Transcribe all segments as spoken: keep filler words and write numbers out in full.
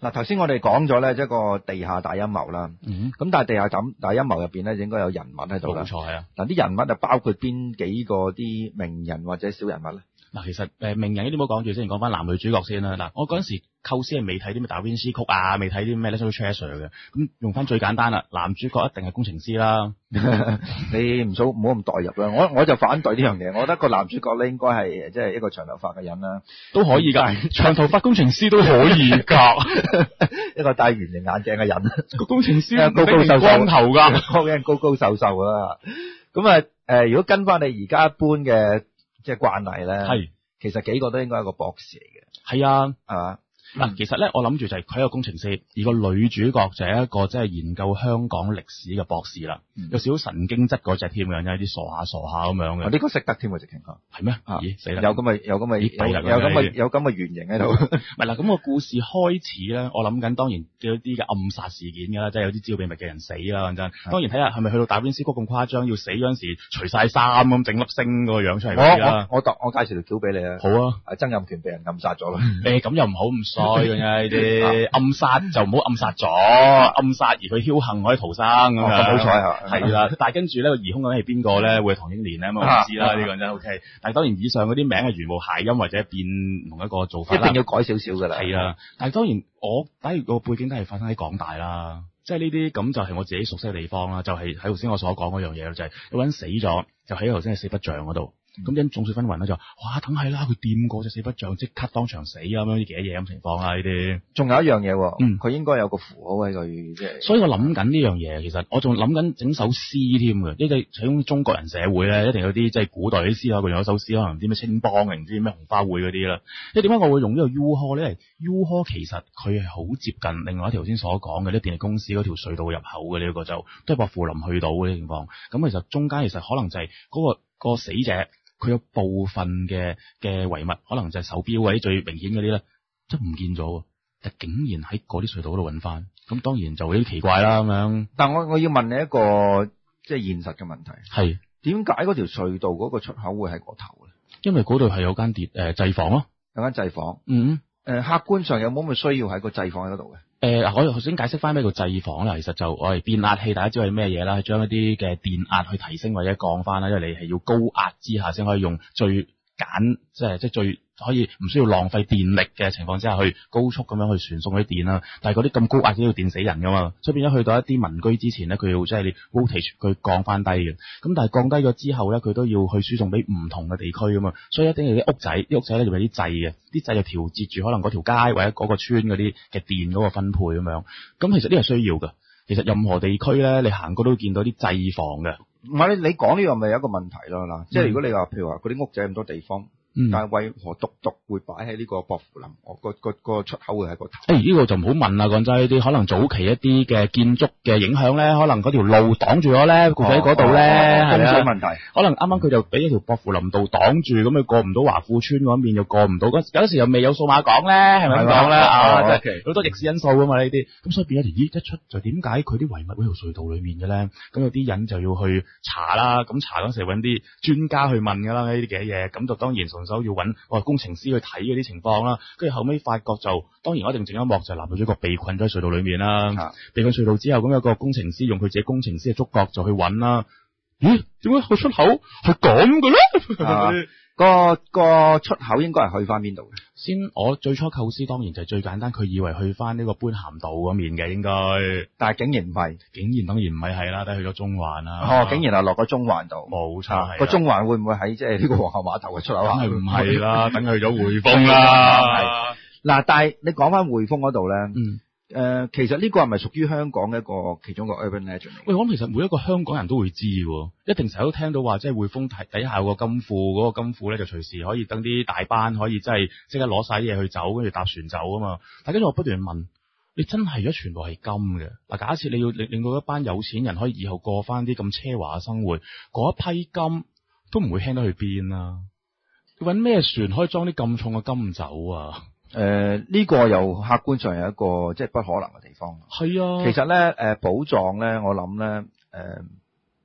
嗱，頭先我哋講咗咧，一個地下大陰謀啦。 嗯， 咁但係地下大大陰謀入邊咧，應該有人物喺度啦。 冇錯係啊。 嗱，啲人物就包括邊幾個啲名人或者小人物咧？ 嗱，其實誒名人呢啲唔好講住先，講翻男女主角先啦。嗱，我嗰陣時構思係未睇啲咩達芬斯曲啊，未睇啲咩 National Treasure 嘅，咁用翻最簡單啦，男主角一定係工程師啦。 你唔好唔好咁代入啦，我我就反對呢樣嘢，我覺得個男主角咧應該係即係一個長頭髮嘅人啦， 都可以㗎，長頭髮工程師都可以㗎， 一個戴圓形眼鏡嘅人， 個工程師高高瘦瘦， 光頭㗎， 嗰個人高高瘦瘦啦。咁啊誒，如果跟翻你而家一般嘅即係慣例咧，係其實幾個都應該係一個博士嚟嘅， 係啊， 係嘛？ 嗱，其實咧，我諗住就係佢係一個工程師，而個女主角就係一個即係研究香港歷史嘅博士啦，嗯、有少少神經質嗰隻添嘅，有啲傻下傻下咁樣嘅。 呢個識得添喎，直情講係咩？咦，死啦！ 有咁嘅有咁嘅有咁嘅有咁嘅原型喺度。 唔係啦，咁個故事開始咧，我諗緊當然有啲嘅暗殺事件㗎啦，即係有啲知道秘密嘅人死啦，講真。當然睇下係咪去到達芬斯曲咁誇張，要死嗰陣時除晒衫咁整粒星個樣出嚟嗰啲啦。 我我我我介紹條橋俾你啊。 好啊。 曾蔭權被人暗殺咗啦。 誒咁又唔好咁衰嘅呢啲。暗殺就唔好暗殺咗，暗殺而佢僥倖可以逃生咁樣。 好彩係。 係啦，但係跟住呢個疑兇究竟係邊個咧？會係唐英年咧？咁我唔知啦，呢個真 OK。但係當然以上嗰啲名係如無諧音或者變同一個做法啦。 一定要改少少㗎啦。 係啦，但係當然我假如個背景都係發生喺港大啦，即係呢啲咁就係我自己熟悉嘅地方啦，就係喺頭先我所講嗰樣嘢，就係有個人死咗，就喺頭先係四不像嗰度。咁因眾說紛紜咧就哇，梗係啦，佢掂過隻四不像即刻當場死啊，咁樣啲幾嘢咁情況啦呢啲。仲有一樣嘢，嗯，佢應該有個符號喺佢即係。所以我諗緊呢樣嘢，其實我仲諗緊整首詩添嘅，因為始終中國人社會咧一定有啲即係古代啲詩啊，佢用一首詩可能唔知咩青幫定唔知咩紅花會嗰啲啦。因為點解我會用呢個 U 科咧？U 科其實佢係好接近另外一條先所講嘅啲電力公司嗰條隧道入口嘅呢一個就都係薄扶林去到嘅情況。咁其實中間其實可能就係嗰個個死者。佢有部分嘅嘅遺物，可能就係手錶嗰啲最明顯嗰啲咧，即係唔見咗，但竟然喺嗰啲隧道嗰度揾翻，咁當然就有啲奇怪啦咁樣。但我我要問你一個即係現實嘅問題，係點解嗰條隧道嗰個出口會喺嗰頭咧？因為嗰度係有間電誒製房咯，有間製房。嗯。誒、呃，客觀上有冇咁嘅需要喺個製房喺嗰度嘅？誒、呃，我頭先解釋翻咩叫製房啦，其實就我哋變壓器，大家知道係咩嘢啦，係將一啲嘅電壓去提升或者降翻啦，因為你係要高壓之下先可以用最簡，即係即係最可以唔需要浪費電力嘅情況之下去高速咁樣去傳送啲電啦。但係嗰啲咁高壓都要電死人噶嘛，所以變咗去到一啲民居之前咧，佢要即係你 voltage 佢降翻低嘅。咁但係降低咗之後咧，佢都要去輸送俾唔同嘅地區噶嘛，所以一定要啲屋仔，啲屋仔咧就有啲掣嘅，啲掣就調節住可能嗰條街或者嗰個村嗰啲嘅電嗰個分配咁樣。咁其實呢個需要㗎。其實任何地區咧，你行過都會見到啲製房嘅。唔係你你講呢樣咪有一個問題咯嗱，即係如果你話譬如話嗰啲屋仔咁多地方。嗯，但係為何獨獨會擺喺呢個薄扶林？我個個個出口會喺個頭。誒，呢個就唔好問啦，講真呢啲，可能早期一啲嘅建築嘅影響咧，可能嗰條路擋住咗咧，佢喺嗰度咧，係咪啊？風水問題。可能啱啱佢就俾一條薄扶林道擋住，咁佢過唔到華富村嗰邊，又過唔到。嗰有時又未有數碼港咧，係咪咁講咧？啊，即係好多逆市因素噶嘛呢啲。咁所以變咗條咦一出就點解佢啲遺物喺條隧道裏面嘅咧？咁有啲人就要去查啦。咁查嗰時揾啲專家去問噶啦呢啲嘅嘢。咁就當然手要揾我工程師去睇嗰啲情況啦，跟住後尾發覺就當然我一定整一幕就係男女主角被困咗喺隧道裏面啦，啊、被困隧道之後咁有個工程師用佢自己工程師嘅觸覺就去揾啦，咦點解個出口係咁嘅咧？啊個個出口應該係去翻邊度嘅？先，我最初構思當然就係最簡單，佢以為去翻呢個般咸道嗰面嘅應該，但係竟然唔係，竟然當然唔係係啦，都去咗中環啦。哦，竟然係落咗中環度，冇錯。個中環會唔會喺即係呢個皇后碼頭嘅出口？梗係唔係啦，等佢去咗匯豐啦。嗱，但係你講翻匯豐嗰度咧，嗯。誒、呃，其實呢個係咪屬於香港嘅一個其中一個 urban legend？喂，我諗其實每一個香港人都會知喎，一定成日都聽到話，即係匯豐底下有個金庫，嗰、那個金庫咧就隨時可以等啲大班可以即係即刻攞晒啲嘢去走，跟住搭船走啊嘛。但跟住我不斷問，你真係而家全部係金嘅嗱？假設你要令令到一班有錢人可以以後過翻啲咁奢華嘅生活，嗰一批金都唔會輕得去邊啊？要搵咩船可以裝啲咁重嘅金走啊？誒、呃，呢、這個又客觀上有一個即係不可能嘅地方。係啊，其實咧，誒、呃，寶藏咧，我諗咧，誒、呃，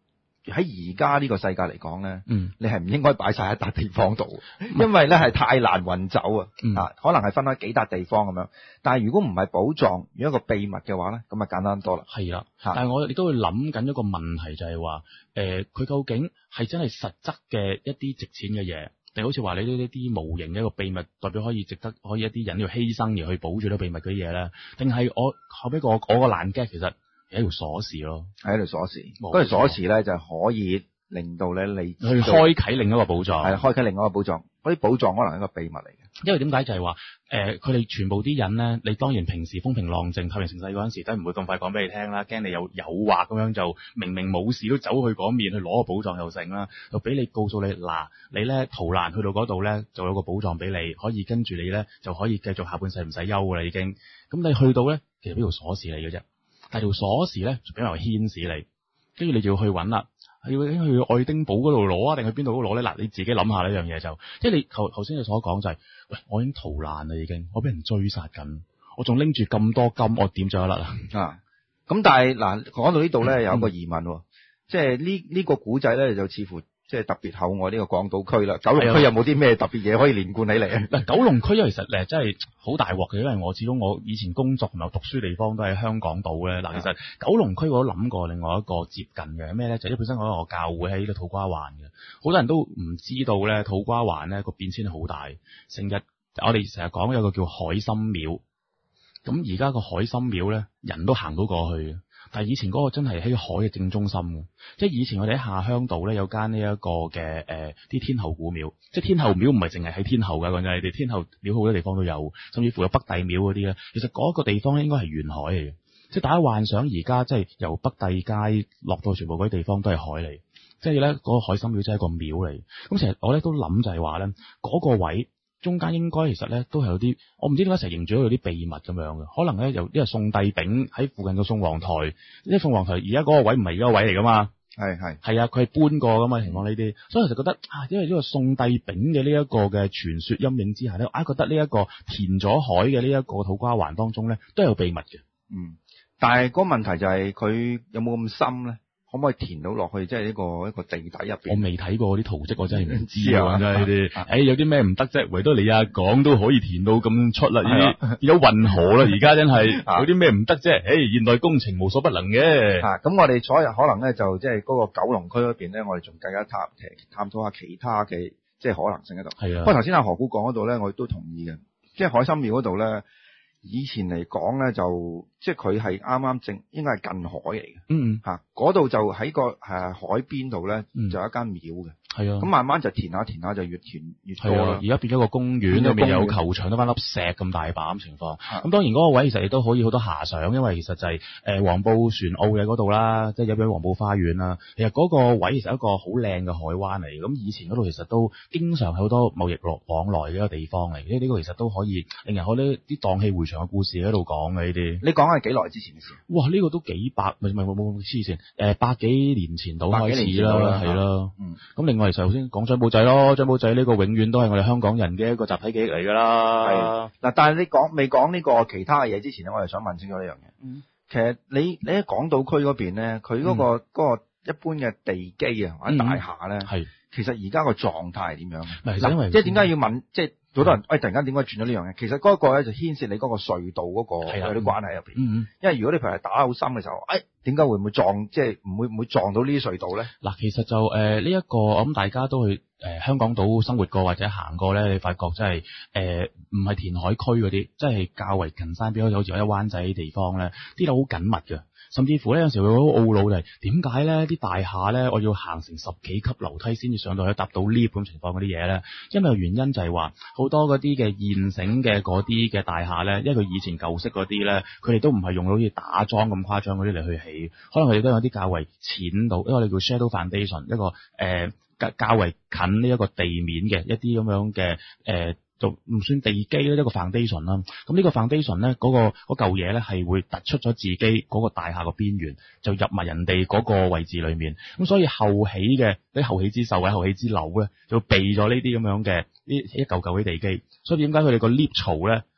喺而家呢個世界嚟講咧， 嗯， 你係唔應該擺晒喺一笪地方度，因為咧係太難運走啊， 嗯、 啊，可能係分開幾笪地方咁樣。但係如果唔係寶藏，如果一個秘密嘅話咧，咁啊簡單多啦。 係啦，但係我亦都會諗緊一個問題，就係話，誒、呃，佢究竟係真係實質嘅一啲值錢嘅嘢，定好似話你呢呢啲無形嘅一個秘密，代表可以值得可以一啲人要犧牲而去保住呢個秘密嗰啲嘢咧？定係我後尾個我個爛 gag 其實係一條鎖匙咯，係一條鎖匙，嗰條鎖匙咧就可以令到咧你去開啟另一個寶藏， 係開啟另一個寶藏。嗰啲寶藏可能係一個秘密嚟嘅。 因為點解就係話，誒、呃，佢哋全部啲人咧，你當然平時風平浪靜、太平盛世嗰陣時，都唔會咁快講俾你聽啦，驚你有誘惑咁樣就明明冇事都走去嗰面去攞個寶藏又成啦，就俾你告訴你嗱，你咧逃難去到嗰度咧，就有個寶藏俾你，可以跟住你咧就可以繼續下半世唔使憂噶啦已經。咁你去到咧，其實呢條鎖匙嚟嘅啫，但係條鎖匙咧就比較牽使你，跟住你就要去揾啦。要去愛丁堡嗰度攞啊，定去邊度嗰度攞咧？嗱，你自己諗下呢樣嘢就，即係你頭頭先你所講就係、是，喂，我已經逃難啦，已經，我俾人追殺緊，我仲拎住咁多金，我點咗甩啊？啊， 咁但係嗱，講到呢度咧，有一個疑問，嗯、即係呢呢個古仔咧，就似乎即係特別厚愛呢個港島區啦。九龍區有冇啲咩特別嘢可以連貫起嚟？ 嗱，九龍區因為其實誒真係好大鑊嘅，因為我始終我以前工作同埋讀書地方都喺香港島咧。嗱，其實九龍區我都諗過另外一個接近嘅咩咧，就係、是、本身我有個教會喺呢個土瓜灣嘅，好多人都唔知道咧，土瓜灣咧個變遷係好大。成日我哋成日講有個叫海心廟，咁而家個海心廟咧人都行到過去。但係以前嗰個真係喺海嘅正中心嘅，即係以前我哋喺下鄉道咧有間呢一個嘅誒啲天后古廟，即係天后廟唔係淨係喺天后㗎，講真，你哋天后廟好多地方都有，甚至乎有北帝廟嗰啲咧。其實嗰個地方咧應該係沿海嚟嘅，即係大家幻想而家即係由北帝街落到全部嗰啲地方都係海嚟，即係咧嗰個海心廟真係一個廟嚟。咁其實我咧都諗就係話咧嗰個位。中間應該其實咧都係有啲，我唔知點解成日認住有啲秘密咁樣嘅，可能咧由因為宋帝昺喺附近嘅宋皇台，呢鳳凰台而家嗰個位唔係而家個位嚟噶嘛，係係係啊，佢係搬過噶嘛情況呢啲，所以我就覺得啊，因為呢個宋帝昺嘅呢一個嘅傳說陰影之下咧，啊覺得呢一個填咗海嘅呢一個土瓜灣當中咧都有秘密嘅，嗯， 但係嗰個問題就係佢有冇咁深咧？可唔可以填到落去？即係呢個一個地底入邊。 我未睇過啲圖則，我真係唔知啊！真係呢啲，誒，有啲咩唔得啫？唯多你阿講都可以填到咁出啦，已經變咗運河啦！而家真係有啲咩唔得啫？誒，現代工程無所不能嘅。 吓，咁我哋所有可能咧，就即係嗰個九龍區嗰邊咧，我哋仲更加探探討下其他嘅即係可能性喺度。係啊。不過頭先阿何故講嗰度咧，我亦都同意嘅，即係海心廟嗰度咧。以前嚟講咧，就即係佢係啱啱正，應該係近海嚟嘅。嗯，嚇嗰度就喺個誒海邊度咧，就有一間廟嘅。係啊，咁慢慢就填下填下就越填越多啦。而家變咗個公園，裏面有球場，得翻粒石咁大把咁情況。咁當然嗰個位其實亦都可以好多遐想，因為其實就係誒黃埔船澳嘅嗰度啦，即係有俾黃埔花園啦。其實嗰個位其實係一個好靚嘅海灣嚟，咁以前嗰度其實都經常係好多貿易落往來嘅一個地方嚟。呢呢個其實都可以令人好多啲蕩氣迴腸嘅故事喺度講嘅呢啲。你講係幾耐之前嘅事？哇！呢、呢個都幾百，唔係唔係冇冇黐線，誒百幾年前到開始啦，係咯。嗯。咁另外其實頭先講張保仔咯，張保仔呢個永遠都係我哋香港人嘅一個集體記憶嚟㗎啦。係。嗱，但係你講未講呢個其他嘢之前咧，我係想問清楚呢樣嘢。嗯。其實你你喺港島區嗰邊咧，佢嗰、嗰個嗰、嗯嗰個一般嘅地基啊或者大廈咧，係、嗯、其實而家個狀態係點樣嘅？嗱，因為即係點解要問即係？好多人，喂、哎！突然間點解轉咗呢樣嘢？其實嗰個咧就牽涉你嗰個隧道嗰個有啲關係入邊。嗯嗯。因為如果你譬如係打好深嘅時候，誒、哎，點解會唔會撞？即係唔會唔會撞到呢啲隧道咧？嗱，其實就誒呢一個，我諗大家都去誒、呃、香港島生活過或者行過咧，你發覺真係誒唔係填海區嗰啲，即係較為近山邊，好似有一灣仔啲地方咧，啲樓好緊密嘅。甚至乎咧，有時會好懊惱就係點解咧啲大廈咧，我要行成十幾級樓梯先至上到去搭到 lift 咁情況嗰啲嘢咧？因為原因就係話好多嗰啲嘅現成嘅嗰啲嘅大廈咧，因為佢以前舊式嗰啲咧，佢哋都唔係用到好似打樁咁誇張嗰啲嚟去起，可能佢哋都有啲較為淺度，因為我哋叫 shadow foundation， 一個誒、呃、較較為近呢一個地面嘅一啲咁樣嘅誒。呃就唔算地基咧，一個 foundation 啦。咁呢個 foundation 咧，嗰、嗰個嗰嚿嘢咧係會突出咗自己嗰個大廈個邊緣，就入埋人哋嗰個位置裏面。咁所以後起嘅啲後起之秀或者後起之樓咧，就避咗呢啲咁樣嘅呢一嚿嚿嘅地基。所以點解佢哋個 lift 槽咧？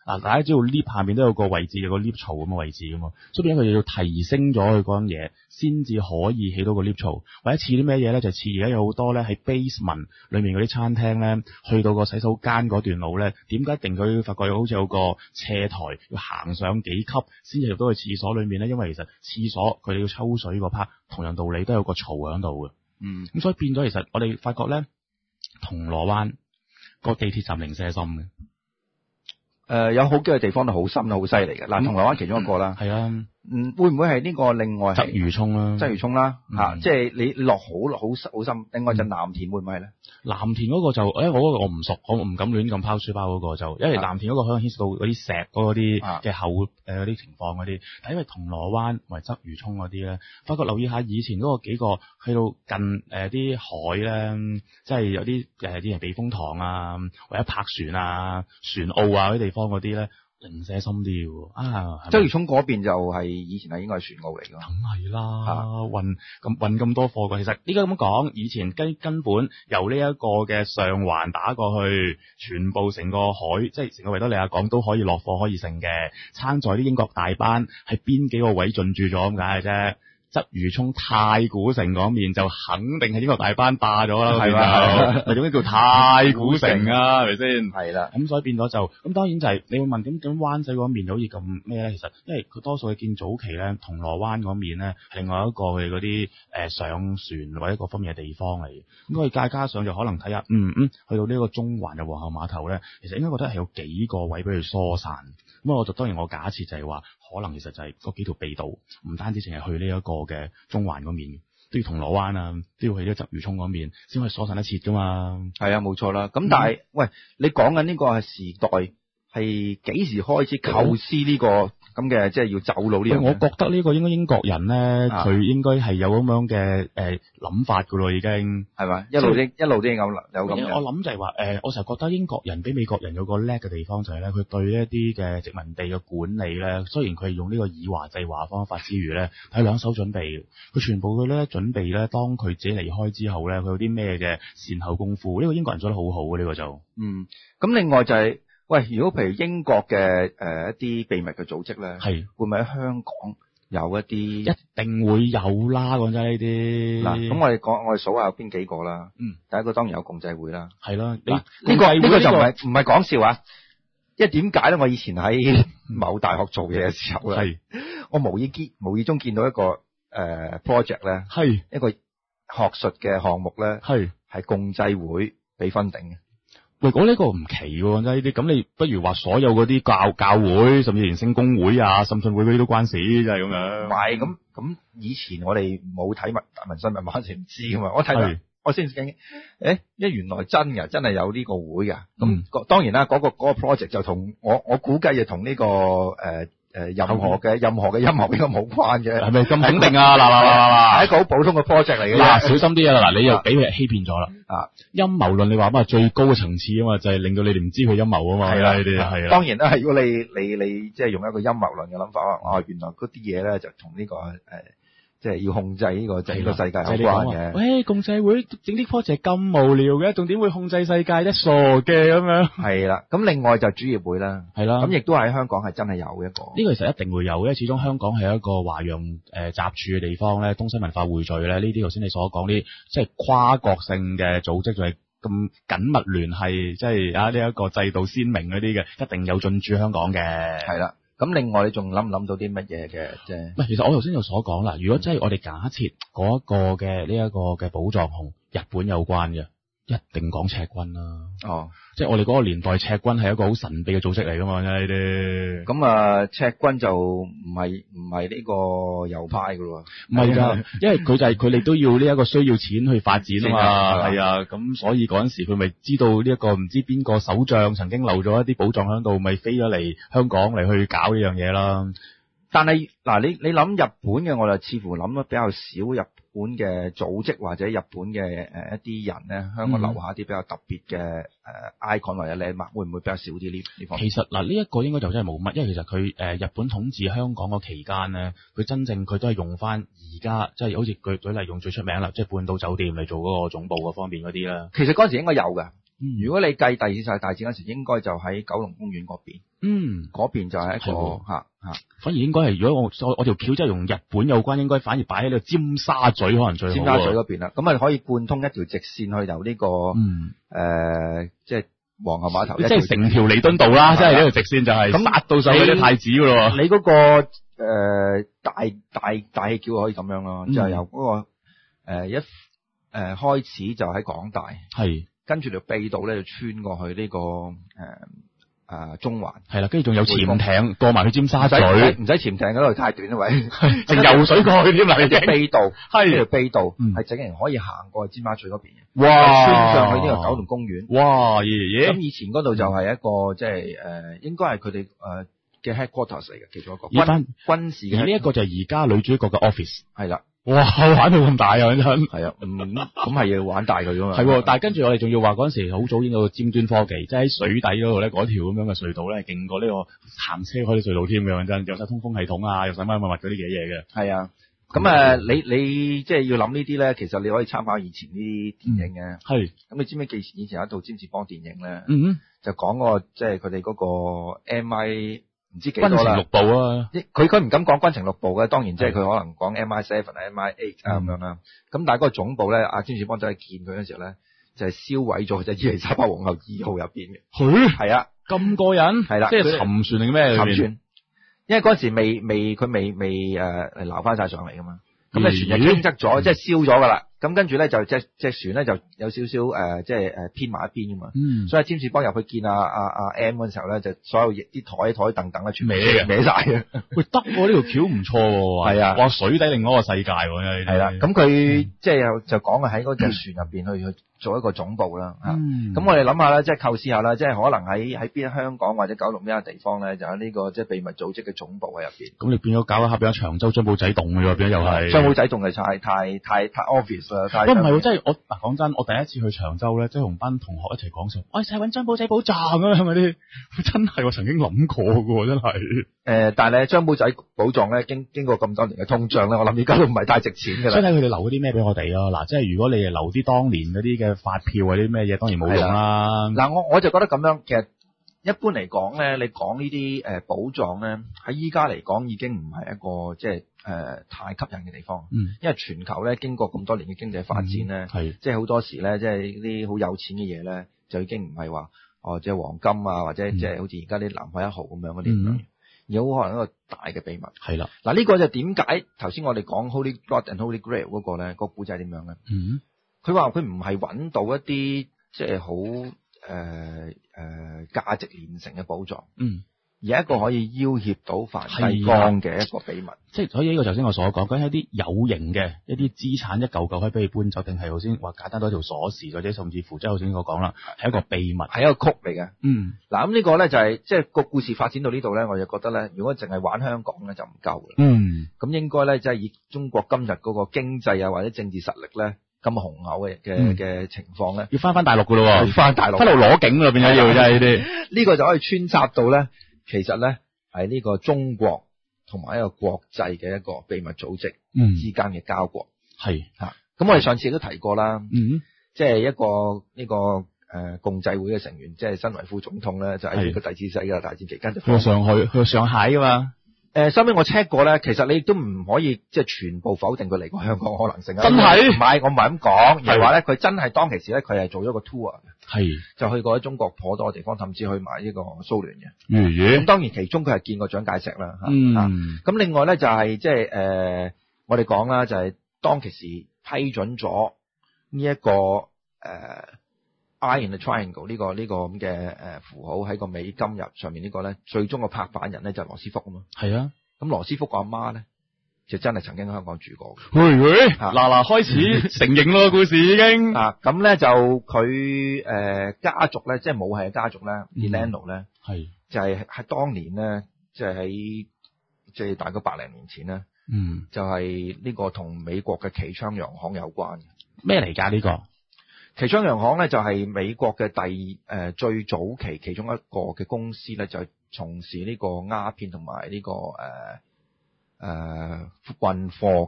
嗱，大家知道 lift 下面都有個位置，有個 lift 槽咁嘅位置噶嘛，所以變咗佢要提升咗佢嗰樣嘢，先至可以起到個 lift 槽。或者似啲咩嘢咧，就似而家有好多咧喺 basement 裏面嗰啲餐廳咧，去到個洗手間嗰段路咧，點解一定佢發覺好似有個斜台要行上幾級先至入到去廁所裏面咧？因為其實廁所佢哋要抽水嗰 part，同樣道理都有個槽喺度嘅。嗯，咁所以變咗其實我哋發覺咧，銅鑼灣個地鐵站零舍深嘅。 誒、呃、有好幾個地方都好深好犀利嘅。嗱，銅鑼灣其中一個啦， 係、嗯、啊， 嗯，會唔會係呢個另外鰂魚涌啦， 鰂魚涌啦，嚇、嗯，即係你落好落好好深。另外就藍田會唔會係咧？藍田嗰個就，誒、欸，我嗰個我唔熟，我唔敢亂咁拋書包嗰個就，因為藍田嗰個可能牽涉到嗰啲石嗰啲嘅後誒嗰啲情況嗰啲，但因為銅鑼灣同埋鰂魚涌嗰啲咧，發覺留意下以前嗰個幾個去到近誒啲、呃、海咧，即係有啲誒啲人避風塘啊，或者泊船啊、船澳啊嗰啲地方嗰啲咧。零舍深啲喎，啊！ 鰂魚涌嗰邊就係以前係應該係船澳嚟㗎， 梗係啦，運咁運咁多貨㗎。其實呢家咁講，以前根根本由呢一個嘅上環打過去，全部成個海，即係成個維多利亞港都可以落貨可以成嘅。撐在啲英國大班係邊幾個位進駐咗咁解嘅啫。鰂魚涌太古城嗰面就肯定係英國大班霸咗啦，係嘛？咪總之叫太古城啊，係咪先？係啦，咁所以變咗就咁，當然就係、是、你會問點點灣仔嗰面好似咁咩咧？其實因為佢多數係見早期咧，銅鑼灣嗰面咧係另外一個佢嗰啲誒上船或者各方面嘅地方嚟嘅。咁佢再加上就可能睇下，嗯嗯，去到呢個中環嘅皇后碼頭咧，其實應該覺得係有幾個位俾佢疏散。咁我就當然我假設就係話，可能其實就係嗰幾條秘道，唔單止淨係去呢一個嘅中環嗰面，都要銅鑼灣啊，都要去呢個鰂魚涌嗰面，先可以疏散得切噶嘛。係啊，冇錯啦。咁但係、嗯，喂，你講緊呢個係時代係幾時開始構思呢、呢個？咁嘅即係要走佬呢樣，我覺得呢個應該英國人咧，佢、啊、應該係有咁樣嘅誒諗法噶咯，已經係咪？一路都一路都有有咁嘅。我諗就係話誒，我成日覺得英國人比美國人有個叻嘅地方就係咧，佢對一啲嘅殖民地嘅管理咧，雖然佢係用呢個以華制華方法之餘咧，係兩手準備，佢全部佢咧準備咧，當佢自己離開之後咧，佢有啲咩嘅善後功夫，呢、這個英國人做得好好嘅呢個就。嗯，咁另外就係、是。喂，如果譬如英國嘅誒、呃、一啲秘密嘅組織咧，係會唔會喺香港有一啲？一定會有啦，講真呢啲。嗱，咁我哋講，我哋數下有邊幾個啦。嗯，第一個當然有共濟會啦。係啦，呢、這個呢、這個就唔係唔係講笑啊！因為點解咧？我以前喺某大學做嘢嘅時候咧，我無意見無意中見到一個誒、呃、project 咧，係一個學術嘅項目咧，係係共濟會俾分頂嘅。喂，講呢個唔奇喎，真係呢啲，咁你不如話所有嗰啲教教會，甚至連聖公會啊、浸信會嗰啲都關事，就係咁樣。唔係，咁咁以前我哋冇睇文民生密碼，先唔知噶嘛。我睇到我先驚，誒，一原來真嘅，真係有呢個會噶。咁、嗯、當然啦，嗰、嗰個嗰、嗰個 project 就同我我估計就同呢、呢個誒。呃誒，任何嘅任何嘅陰謀應該冇關嘅，係咪咁肯定啊？嗱嗱嗱嗱嗱，係一個好普通嘅 project 嚟嘅。嗱，小心啲啊！嗱，你又俾佢欺騙咗啦。啊，陰謀論你話乜最高嘅層次啊嘛，就係、是、令到你哋唔知佢陰謀啊嘛。係啦，呢啲係啊。當然啦，如果你你你即係用一個陰謀論嘅諗法，啊，原來嗰啲嘢咧就同呢、這個誒。呃即係要控制呢個整個世界有關嘅。喂，共濟會整啲 project 咁無聊嘅，仲點會控制世界啫？傻嘅咁樣。係啦，咁另外就主業會啦。係啦，咁亦都喺香港係真係有一個。呢個其實一定會有，因為始終香港係一個華洋誒雜處嘅地方咧，東西文化匯聚咧，呢啲頭先你所講啲即係跨國性嘅組織就係咁緊密聯繫，即係啊呢一個制度鮮明嗰啲嘅，一定有進駐香港嘅。係啦。咁另外你仲諗唔諗到啲乜嘢嘅啫？唔係，其實我頭先有所講啦。如果真係我哋假設嗰一個嘅呢一個嘅寶藏同日本有關嘅，一定講赤軍啦。哦，即係我哋嗰個年代，赤軍係一個好神秘嘅組織嚟噶嘛？呢啲咁啊，赤軍就唔係唔係呢個右派噶咯？唔係噶，因為佢就係佢哋都要呢一個需要錢去發展啊嘛。係啊，咁所以嗰陣時佢咪知道呢一個唔知邊個首相曾經留咗一啲寶藏喺度，咪飛咗嚟香港嚟去搞呢樣嘢啦。但係嗱，你你諗日本嘅，我就似乎諗得比較少日本嘅組織或者日本嘅誒一啲人咧，香港留下一啲比較特別嘅誒 icon 或者 landmark，會唔會比較少啲呢呢方面？其實嗱，呢一個應該就真係冇乜，因為其實佢誒日本統治香港個期間咧，佢真正佢都係用翻而家即係好似舉舉例用最出名啦，即係半島酒店嚟做嗰個總部嗰方面嗰啲啦。其實嗰陣時應該有㗎。 嗯、 如果你計第二次世界大戰嗰時，應該就喺九龍公園嗰邊。嗯，嗰邊就係一個嚇嚇。 反而應該係，如果我我我條橋真係同日本有關，應該反而擺喺呢個尖沙咀可能最好。尖沙咀嗰邊啦，咁啊可以貫通一條直線去由呢、這個嗯誒、呃，即係皇后碼頭。即係成條彌敦道啦，即係呢條直線就係咁達到上去啲太子噶咯。 你嗰、那個誒、呃、大大大氣橋可以咁樣咯，嗯、就係由嗰、那個、呃、一誒、呃、開始就喺港大，係跟住條秘道咧就穿過去呢、這個誒。呃啊，中環係啦，跟住仲有潛艇過埋去尖沙咀，唔使潛艇嗰度太短啦，喂，直游水過去添啦，已經秘道係呢條秘道係整人可以行過去尖沙咀嗰邊嘅，哇，穿上去呢個九龍公園，哇，爺爺，咁以前嗰度就係一個即係誒，應該係佢哋誒嘅 headquarters 嚟嘅，其中一個軍軍事嘅，呢一個就係而家女主角嘅 office，係啦。哇！玩到咁大啊，真係啊，咁係要玩大佢噶嘛。係，但係跟住我哋仲要話嗰陣時好早已經有個尖端科技，即係喺水底嗰度咧，嗰條咁樣嘅隧道咧，勁過呢個行車嗰啲隧道添嘅，真有晒通風系統啊，有晒乜乜乜嗰啲嘅嘢嘅。係啊，咁誒、呃，你你即係要諗呢啲咧，其實你可以參考以前啲電影嘅。係、嗯。咁你知唔知以前以前有一套詹士邦電影咧？嗯哼。就講個即係佢哋嗰個 M I。唔知幾多啦，軍情六部啊，佢佢唔敢講軍情六部嘅，當然即係佢可能講 M I seven 啊 M I eight 啊咁樣啦。咁但係嗰個總部咧，阿詹士邦仔見佢嗰陣時候咧，就係燒毀咗就伊麗莎白皇后二號入邊嘅。佢係啊，咁過癮係啦，即係沉船定咩？沉船，因為嗰陣時未未佢未未誒撈翻晒上嚟噶嘛。咁咧船就傾側咗，即係燒咗噶啦。咁跟住咧就隻隻船咧就有少少誒，即係誒偏埋一邊噶嘛。嗯。所以詹士邦入去見阿阿阿 M 嗰陣時候咧，就所有啲台台凳凳咧全歪嘅，歪晒嘅。喂，得喎，呢條橋唔錯喎。係啊。話水底另外一個世界喎，係啦。咁佢即係就講係喺嗰隻船入邊去去做一個總部啦。嗯。咁我哋諗下啦，即係構思下啦，即係可能喺喺邊香港或者九龍呢個地方咧，就喺呢個即係秘密組織嘅總部喺入邊。咁你變咗搞一下變咗長洲張保仔洞嘅喎，變咗又係。張保仔洞係太太太太 obvious。不過唔係喎，即係我嗱講真，我第一次去長洲咧，即係同班同學一齊講數，我係揾張保仔寶藏啊，係咪啲？真係我曾經諗過嘅喎，真係。誒、呃，但係咧張保仔寶藏咧，經經過咁多年嘅通脹咧，我諗而家都唔係太值錢㗎啦。所以睇佢哋留嗰啲咩俾我哋咯，嗱，即係如果你係留啲當年嗰啲嘅發票或者咩嘢，當然冇用啦。嗱，我我就覺得咁樣，其實一般嚟講咧，你講呢啲誒寶藏咧，喺依家嚟講已經唔係一個即係。誒、呃，太吸引嘅地方，嗯，因為全球咧經過咁多年嘅經濟發展咧，係、嗯，即係好多時咧，即係啲好有錢嘅嘢咧，就已經唔係話哦，即係黃金啊，或者即係好似而家啲南海一號咁樣嗰啲咁樣，而好可能一個大嘅秘密，係啦。嗱、啊，呢、這個就點解頭先我哋講 Holy Blood and Holy Grail 嗰個咧，那個古仔點樣咧？嗯，佢話佢唔係揾到一啲即係好誒誒價值連城嘅寶藏，嗯。而一個可以要挾到梵蒂岡嘅一個秘密，即係所以呢個頭先我所講，講一啲有形嘅一啲資產一嚿嚿可以俾你搬走，定係頭先話簡單到一條鎖匙，或者甚至乎即係頭先我講啦，係一個秘密，係一個曲嚟嘅。嗯，嗱咁呢個咧就係即係個故事發展到呢度咧，我就覺得咧，如果淨係玩香港咧就唔夠嘅。嗯，咁應該咧即係以中國今日嗰個經濟啊或者政治實力咧咁雄厚嘅嘅嘅情況咧，要翻翻大陸噶咯，要翻大陸，翻到攞景啦變咗要真係呢啲，呢個就可以穿插到咧。其實咧係呢個中國同埋一個國際嘅一個秘密組織之間嘅交國，係、嗯、吓。咁、啊、我哋上次亦都提過啦，嗯，即係一個呢、這個誒、呃、共濟會嘅成員，即係新維副總統咧，就喺呢個第二次世界大戰期間就去上海，去上海噶嘛。誒、呃，收尾我 check 過咧，其實你都唔可以即係全部否定佢嚟過香港可能性啊。真係？唔係，我唔係咁講，而係話咧，佢真係當其時咧，佢係做咗個 tour 嘅，係就去過喺中國頗多嘅地方，甚至去埋呢個蘇聯嘅。咁、嗯、當然其中佢係見過蔣介石啦。嗯。咁、啊、另外咧就係即係誒，我哋講啦，就係、是、當其時批准咗呢一個誒。呃 Eye in the triangle 呢、這個呢、這個咁嘅誒符號喺個美金入上面呢個咧，最終個拍板人咧就係羅斯福啊嘛。係啊，咁羅斯福個阿媽咧就真係曾經喺香港住過。喂喂，嗱嗱開始承認咯，故事已經啊，咁咧就佢誒、呃、家族咧，即係母系嘅家族咧 Delano 咧，係就係、是、喺當年咧，即係喺即係大概百零年前咧，嗯，就係、是、呢個同美國嘅旗槍洋行有關嘅。咩嚟㗎呢個？旗槍洋行咧就係美國嘅第誒、呃、最早期其中一個嘅公司咧，就係、是、從事呢個鴉片同埋呢個誒誒運貨嘅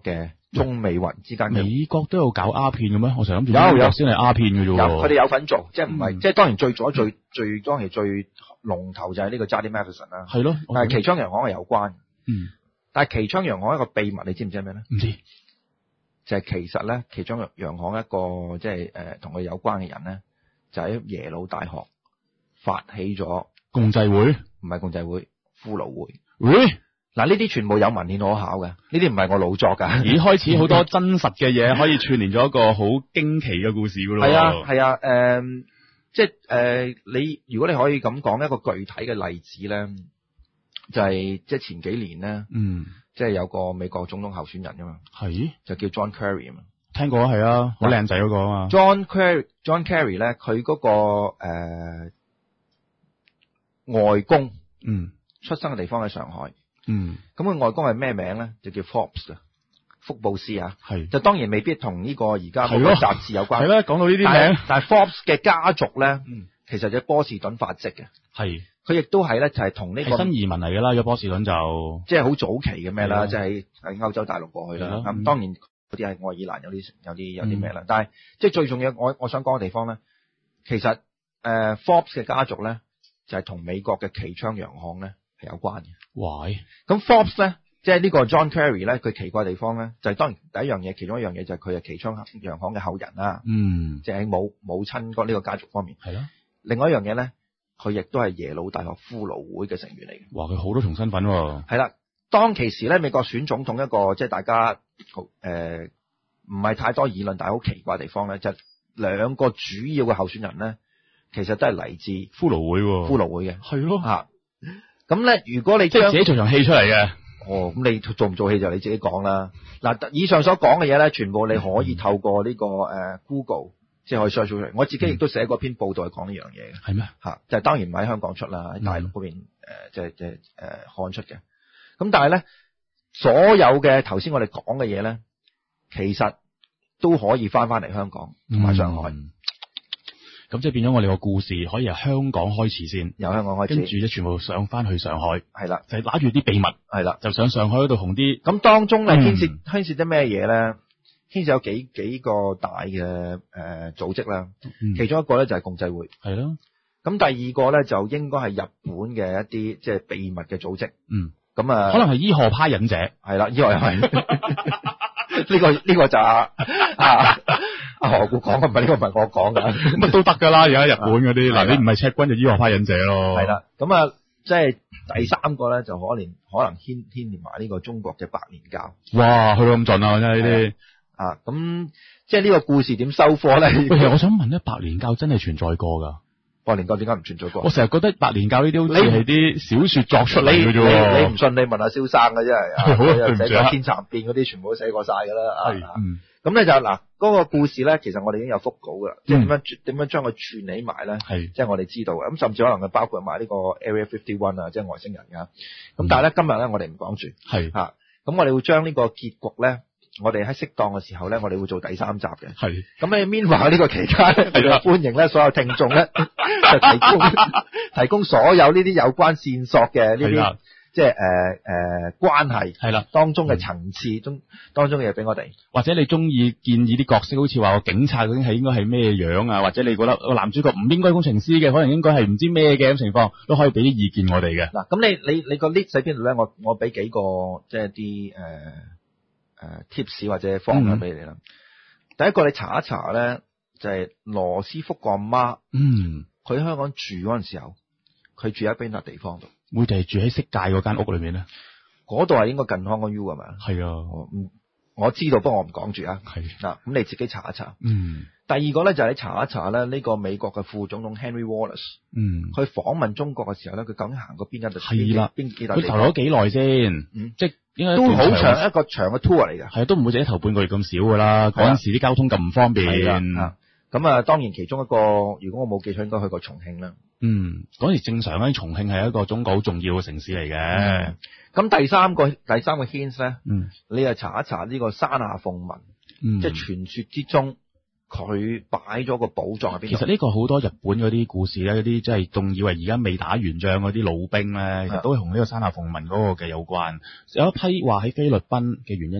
中美雲之間嘅。 美國都有搞鴉片嘅咩？我成日諗住有有先係鴉片嘅啫喎。 有，佢哋有份做，即係唔係， 嗯即係當然最早最最當然最龍頭就係呢個 Jardine Matheson 啦。 係咯， 但係奇昌洋行係有關。 嗯。 但係奇昌洋行一個秘密，你知唔知係咩咧？ 唔知。 就係其實咧，奇昌洋行一個即係誒同佢有關嘅人咧，就喺耶魯大學發起咗共濟會， 唔係共濟會，骷髏會。 會嗱，呢啲全部有文獻可考嘅，呢啲唔係我老作㗎。 咦，開始好多真實嘅嘢可以串聯咗一個好驚奇嘅故事㗎咯。 係啊，係啊，誒、呃，即係誒、呃，你如果你可以咁講一個具體嘅例子咧，就係、是、即係前幾年咧， 嗯， 即係有個美國總統候選人㗎嘛，係就叫 John Kerry 啊嘛， 聽過係啊，好靚仔嗰個啊嘛。 John Kerry，John Kerry 咧，佢嗰、那個誒、呃、外公，嗯，出生嘅地方喺上海。嗯，咁佢外公係咩名咧？就叫 Forbes 啊，福布斯啊，係，就當然未必同呢個而家嗰個雜誌有關。係啦，講到呢啲名，但係 Forbes 嘅家族咧，嗯，其實就喺波士頓發跡嘅，係，佢亦都係咧，就係同呢個新移民嚟㗎啦，咗波士頓就， 即係好早期嘅咩啦，即係喺歐洲大陸過去啦。咁當然嗰啲係愛爾蘭有啲有啲有啲咩啦，但係即係最重要，我我想講嘅地方咧，其實誒、呃、Forbes 嘅家族咧就係、是、同美國嘅奇昌洋行咧係有關嘅。喂，咁 Forbes 咧，即係呢個 John Kerry 咧，佢奇怪的地方咧，就係、是、當然第一樣嘢，其中一樣嘢就係佢係奇昌洋行嘅後人啦。嗯，即係喺母母親嗰呢個家族方面。係咯。另外一樣嘢咧，佢亦都係耶魯大學骷髏會嘅成員嚟嘅。哇，佢好多重身份喎。係啦，當其時咧，美國選總統一個即係大家誒唔係太多議論，但係好奇怪的地方咧，就係、兩個主要嘅候選人咧，其實都係嚟自骷髏會。骷髏會嘅係咯嚇。咁咧，如果你即係自己做場戲出嚟嘅，哦，咁你做唔做戲就你自己講啦。嗱，以上所講嘅嘢咧，全部你可以透過呢、這個誒、呃、Google 即係可以 search 出嚟。我自己亦都寫過篇報道係講呢樣嘢嘅。係咩？嚇，就係當然唔喺香港出啦，喺大陸嗰邊誒，即係即係誒看出嘅。咁但係咧，所有嘅頭先我哋講嘅嘢咧，其實都可以翻翻嚟香港同埋上海。嗯咁即係變咗我哋個故事可以由香港開始先，由香港開始，跟住咧全部上翻去上海，係啦，就係揦住啲秘密，係啦，就上上海嗰度同啲咁當中咧牽涉牽涉啲咩嘢咧？牽涉有幾幾個大嘅誒、呃、組織啦、嗯，其中一個咧就係共濟會，係咯。咁第二個咧就應該係日本嘅一啲即係秘密嘅組織，嗯，咁啊，可能係伊賀派忍者，係啦，伊賀係呢個呢、這個就啊。啊阿何故講嘅唔係呢個，唔係我講㗎，乜都得㗎啦。而家日本嗰啲嗱，你唔係赤軍就伊賀派忍者咯。係啦，咁啊，即係第三個咧，就可能可能牽牽連埋呢個中國嘅白蓮教。哇，去到咁盡啊！真係呢啲啊，咁即係呢個故事點收貨咧？其實我想問咧，白蓮教真係存在過㗎？白蓮教點解唔存在過？我成日覺得白蓮教呢啲好似係啲小説作出嚟嘅啫。你你唔信？你問下蕭生嘅真係。好，對唔住啊。天蠶變嗰啲全部都寫過晒㗎啦。係，嗯。咁咧就嗱，嗰個故事咧，其實我哋已經有複稿噶啦，即係點樣點樣將佢串起埋咧，係即係我哋知道嘅。咁甚至可能佢包括埋呢個 Area fifty one 啊，即係外星人噶。咁但係咧今日咧我哋唔講住，係吓，咁我哋會將呢個結局咧，我哋喺適當嘅時候咧，我哋會做第三集嘅。係。咁你 meanwhile 呢個期間咧，係歡迎咧所有聽眾咧，就提供提供所有呢啲有關線索嘅呢啲。即係誒誒關係係啦，當中嘅層次中、嗯、當中嘅嘢俾我哋，或者你中意建議啲角色，好似話個警察究竟係應該係咩樣啊？或者你覺得個男主角唔應該工程師嘅，可能應該係唔知咩嘅咁情況，都可以俾啲意見我哋嘅。嗱，咁你你你個 list 喺邊度咧？我我俾幾個即係啲誒誒 tips 或者方向俾你啦、嗯。第一個你查一查咧，就係、是、羅斯福個阿媽，嗯，佢喺香港住嗰陣時候，佢住喺邊笪地方度？會就係住喺色戒嗰間屋裏面咧，嗰度係應該近 Hong Kong U 係咪？係啊，我我知道，不過我唔講住啊。係嗱，咁你自己查一查。嗯。第二個咧就係你查一查咧，呢個美國嘅副總統 Henry Wallace，嗯，去訪問中國嘅時候咧，佢究竟行過邊一度？係啦，邊幾笪地方？佢投咗幾耐先？嗯，即係應該都好長一個長嘅 tour 嚟㗎。係啊，都唔會淨係頭半個月咁少㗎啦。嗰陣時啲交通咁唔方便。係啊。咁啊，當然其中一個，如果我冇記錯，應該去過重慶啦。嗯，嗰時正常咧，重慶係一個中國好重要嘅城市嚟嘅。咁、嗯、第三個第三個 hint 咧，嗯，你就查一查呢個山下鳳文，嗯，即係傳說之中佢擺咗個寶藏喺邊度。其實呢個好多日本嗰啲故事咧，嗰啲即係仲以為而家未打完仗嗰啲老兵咧，其實都係同呢個山下鳳文嗰個嘅有關。有一批話喺菲律賓嘅原因就係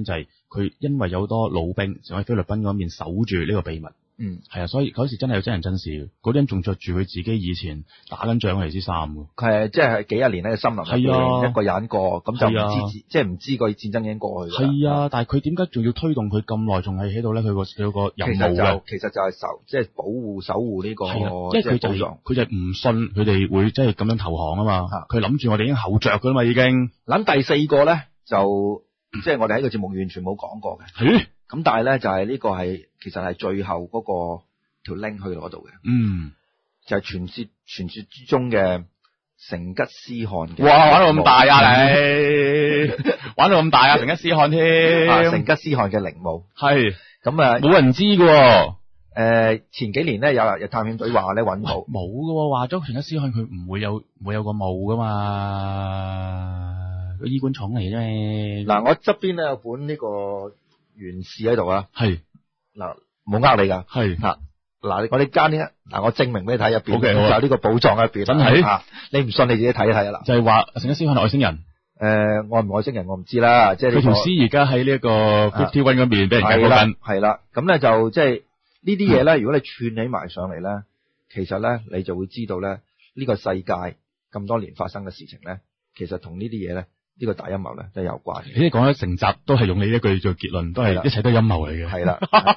佢因為有好多老兵就喺菲律賓嗰邊守住呢個秘密。 嗯， 係啊，所以嗰時真係有真人真事嘅，嗰啲人仲着住佢自己以前打緊仗嗰啲衫嘅。 佢係即係幾廿年喺個森林入邊一個人過，咁就唔知即係唔知個戰爭已經過去。 係啊，但係佢點解仲要推動佢咁耐，仲係喺度咧？佢個佢個任務嘅， 其實就係守即係保護守護呢個， 係啊，因為佢就佢就唔信佢哋會即係咁樣投降啊嘛。佢諗住我哋已經後着噶啦嘛，已經。 諗第四個咧就即係我哋喺個節目完全冇講過嘅。 係。 咁但係咧就係呢個係其實係最後嗰個條 link 去到嗰度嘅， 嗯，就係傳說傳說之中嘅成吉思汗嘅。 哇，玩到咁大啊你，玩到咁大啊，成吉思汗添， 啊，成吉思汗嘅陵墓係， 咁啊冇人知㗎。 誒，前幾年咧有有探險隊話咧揾到， 冇㗎，話咗成吉思汗佢唔會有唔會有個墓噶嘛，個衣冠冢嚟啫。 嗱，我側邊咧有本呢個原氏喺度啊， 係， 嗱，冇呃你噶， 係，嗱， 嗱，我哋加呢，嗱，我證明俾你睇入邊， okay， 就有呢個寶藏喺入邊， 真係， 啊，你唔信你自己睇一睇啊啦， 就係話成吉思汗係外星人， 誒，外唔外星人我唔知啦，即係佢條屍而家喺呢一個 fifty one 嗰邊俾人解剖緊， 係啦，咁咧就即係呢啲嘢咧，如果你串起埋上嚟咧，其實咧你就會知道咧呢個世界咁多年發生嘅事情咧，其實同呢啲嘢咧。呢、這個大陰謀咧都係有關嘅。 你講咗成集都係用你一句做結論，都係一切都係陰謀嚟嘅。 係啦。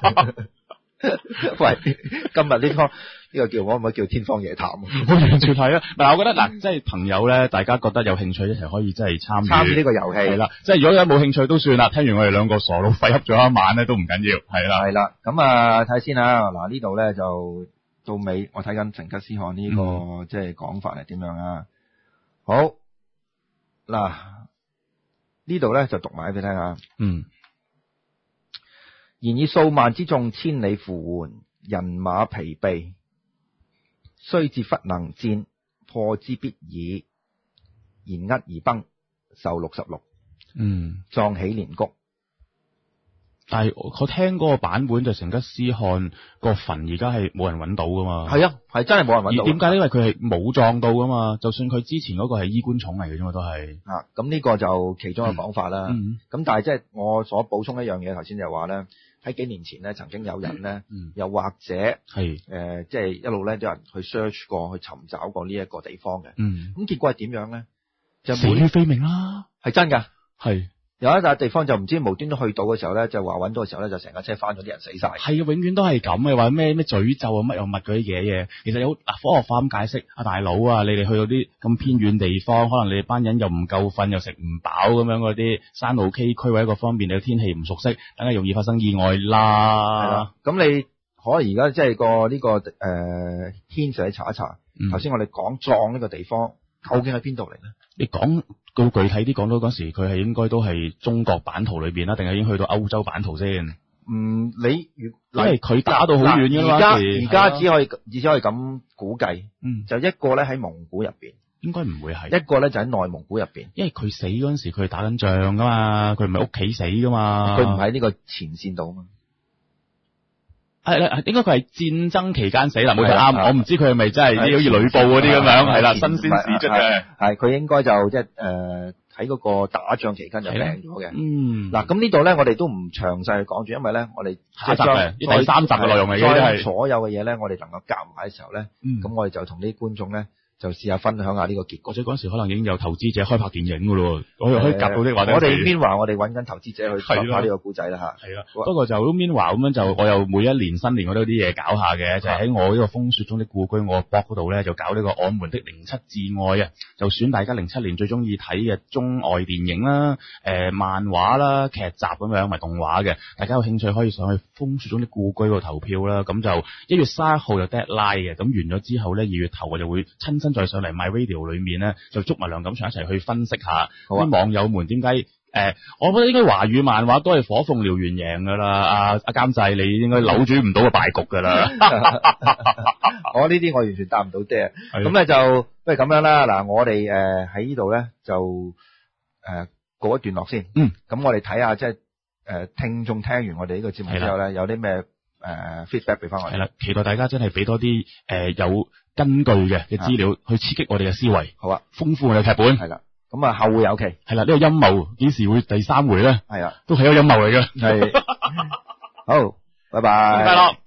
喂，今日呢、這個呢、這個叫可唔可以叫天方夜譚？ 我完全係啊！嗱，我覺得嗱，即係朋友咧，大家覺得有興趣一齊可以即係參與參與呢個遊戲。係啦， 即係如果有冇興趣都算啦。聽完我哋兩個傻佬廢噏咗一晚咧，都唔緊要。係啦， 係啦。咁啊，睇下先啊。嗱，呢度咧就到尾，我睇緊成吉思汗呢、這個、嗯、即係講法係點樣啊？好，嗱。呢度咧就讀埋俾你聽下。 嗯。 然以數萬之眾，千里扶援，人馬疲憊，雖至忽能戰，破之必矣。然厄而崩，壽六十六。 嗯。 葬起連谷。 但係我聽嗰個版本就成吉思汗個墳而家係冇人揾到噶嘛？ 係啊，係真係冇人揾到。 點解？因為佢係冇葬到噶嘛。就算佢之前嗰個係衣冠冢嚟嘅啫嘛，都係。啊， 咁呢個就其中一個講法啦。咁、 嗯嗯、 但係即係我所補充一樣嘢，頭先就話咧，喺幾年前咧，曾經有人咧、嗯，又或者係誒，即、呃、係、就是、一路咧，有人去 search 過，去尋找過呢一個地方嘅。嗯。咁結果係點樣咧？就死於非命啦。 係真㗎。係。有一笪地方就唔知無端端去到嘅時候咧，就話揾到嘅時候咧，就成架車翻咗，啲人死晒。係啊，永遠都係咁嘅，話咩咩詛咒啊，乜又乜嗰啲嘢嘢。其實有嗱科學化咁解釋，啊大佬啊，你哋去到啲咁偏遠地方，可能你哋班人又唔夠瞓，又食唔飽咁樣嗰啲山路崎嶇或者一個方面，你嘅天氣唔熟悉，梗係容易發生意外啦。係啦，咁你可能而家即係個呢個誒牽上去查一查。頭、嗯、先我哋講葬呢個地方究竟喺邊度嚟咧？你講到具體啲，講到嗰時佢係應該都係中國版圖裏邊啦，定係已經去到歐洲版圖先？嗯，你因為佢打到好遠嘅嘛，而家而家只可以只可以咁估計。嗯，就一個咧喺蒙古入邊，應該唔會係一個咧就喺內蒙古入邊，因為佢死嗰陣時佢係打緊仗噶嘛，佢唔係屋企死噶嘛，佢唔喺呢個前線度啊嘛。係啦，應該佢係戰爭期間死啦，冇錯啱。我唔知佢係咪真係啲好似呂布嗰啲咁樣，係啦，新鮮事出嘅。係佢應該就即係誒喺嗰個打仗期間就病咗嘅。嗯，嗱咁呢度咧，我哋都唔詳細去講住，因為咧我哋下集嘅第三集嘅內容嚟嘅，係所有嘅嘢咧，我哋能夠夾埋嘅時候咧，咁、嗯、我哋就同啲觀眾咧。就試下分享下呢個結果，或者嗰陣時可能已經有投資者開拍電影噶咯，我又可以夾到啲話。我哋 Meanwhile 我哋揾緊投資者去講下呢個故仔啦吓。係啊，不過就 Meanwhile 咁樣就我又每一年新年我都有啲嘢搞下嘅，就喺、是、我呢個風雪中的故居我個 blog 嗰度咧就搞呢個我們的零七至愛啊，就選大家零七年最中意睇嘅中外電影啦、誒、呃、漫畫啦、劇集咁樣，埋動畫嘅，大家有興趣可以上去風雪中的故居嗰度投票啦。咁就一月三十一號有 deadline 嘅，咁完咗之後咧二月頭我就會親身再上嚟 My Radio 裏面咧，就捉埋梁錦祥一齊去分析下啲、啊、網友們點解誒，我覺得應該華語漫畫都係火鳳燎原贏噶啦，阿阿監製你應該扭轉唔到個敗局噶啦。我呢啲我完全答唔到啫。咁咧就不如咁樣啦。嗱，我哋誒喺呢度咧就誒、呃、告一段落先。嗯。咁我哋睇下即係誒聽眾聽完我哋呢個節目之後咧，有啲咩誒 feedback 俾翻我哋。係啦，期待大家真係俾多啲誒、呃、有根據嘅嘅資料去刺激我哋嘅思維。好啊，豐富我哋嘅劇本。係啦。咁咁啊後會有期。 係啦，呢個陰謀幾時會第三回咧？ 係啊， 都係一個陰謀嚟嘅。 係。好，拜拜。 拜拜。